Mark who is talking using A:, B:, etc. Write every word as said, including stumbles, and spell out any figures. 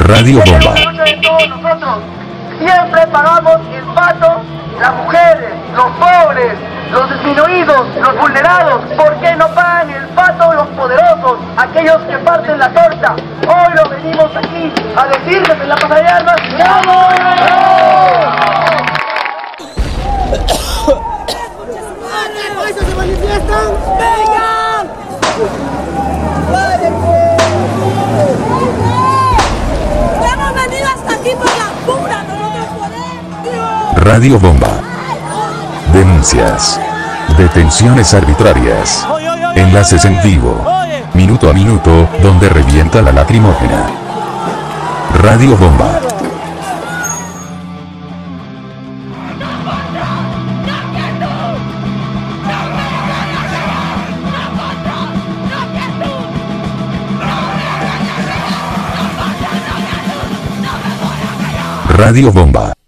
A: Radio Bomba.
B: Es la lucha de todos nosotros. Siempre pagamos el pato, las mujeres, los pobres, los disminuidos, los vulnerados. ¿Por qué no pagan el pato los poderosos, aquellos que parten la torta? Hoy lo venimos aquí a decirles en la pasada de armas. ¡Bravo!
C: ¡Se manifiestan! ¡Vengan!
D: ¡Hemos venido hasta aquí por la pura! ¡Nosotros podemos!
A: Radio Bomba. Denuncias. Detenciones arbitrarias. Enlaces en vivo. Minuto a minuto, donde revienta la lacrimógena. Radio Bomba. Radio Bomba.